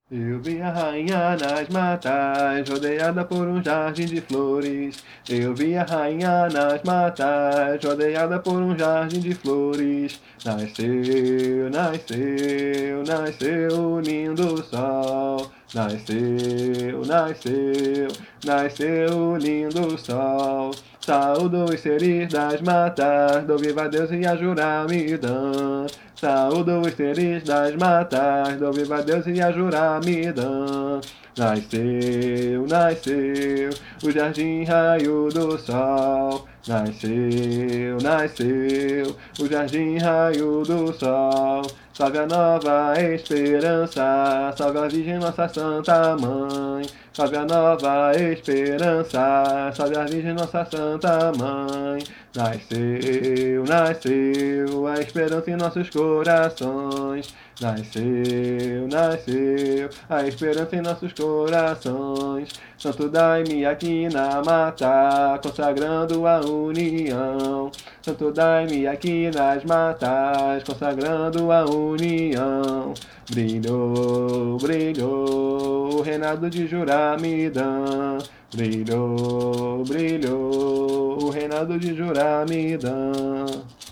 Eu vi a rainha nas matas, rodeada por um jardim de flores. Eu vi a rainha nas matas, rodeada por um jardim de flores. Nasceu, nasceu, nasceu o lindo sol. Nasceu, nasceu, nasceu o lindo sol. Saúdo os seres das matas, dou viva a Deus e a Juramidã. Saúdo os seres das matas, dou viva a Deus e a Juramidã. Nasceu, nasceu, o jardim raio do sol. Nasceu, nasceu, o jardim raio do sol. Salve a nova esperança, salve a Virgem Nossa Santa Mãe. Salve a nova esperança, salve a Virgem Nossa Santa Mãe. Nasceu, nasceu a esperança em nossos corações. Nasceu, nasceu a esperança em nossos corações. Santo Daime aqui na mata, consagrando a união. Santo Daime aqui nas matas, consagrando a união. Brilhou, brilhou o reinado de Juramidã. Brilhou, brilhou o reinado de Juramidã.